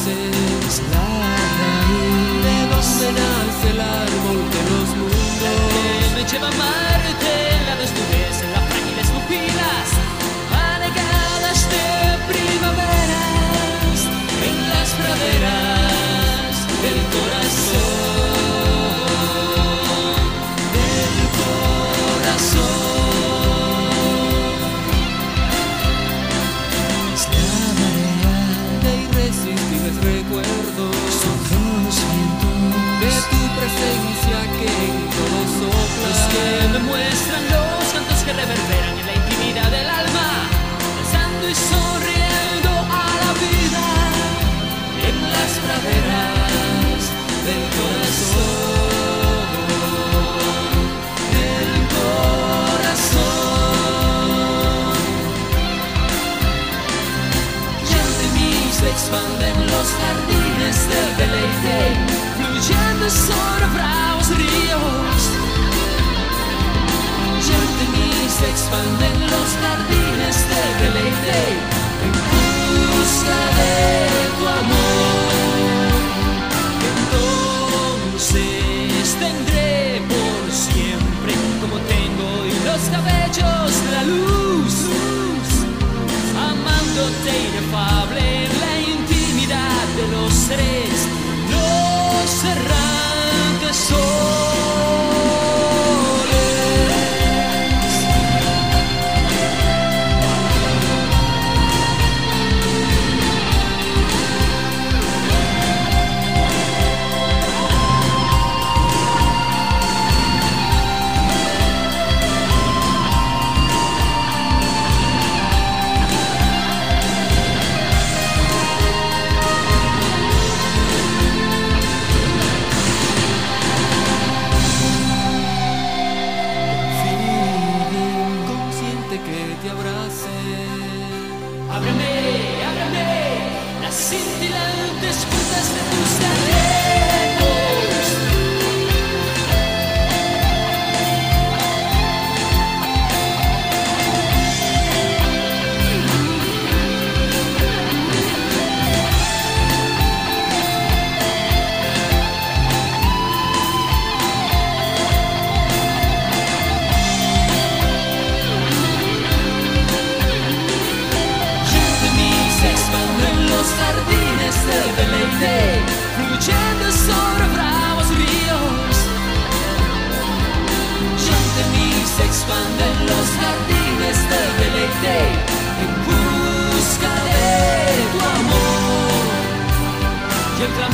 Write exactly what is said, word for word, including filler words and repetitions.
es la raíz de donde nace el árbol de los mundos, que me lleva a Marte, la desnudez en las frágiles pupilas, anegadas de primaveras, en las praderas del corazón, del corazón. Es la marea de irresistibles recuerdos, son los vientos de tu presencia que en todo sopla, Los que me muestran los cantos que reverberan en la intimidad del alma, danzando y sonriendo a la vida en las praderas del corazón, del corazón. Y ante mí se expanden los jardines del deleite, fluyendo sobre bravos ríos. Y ante mí se expanden los jardines del deleite, en busca de tu amor. Entonces tendré por siempre, como tengo hoy los cabellos de la luz, amándote inefable en la intimidad de los tres, los errantes soles. consciente que te abrace. Ábreme, ábreme las cintilantes puertas de tus talentos. Y ante mí se expanden los jardines del deleite, fluyendo sobre bravos ríos. Y ante mí se expanden los jardines del deleite, en busca de tu amor. Y el clamor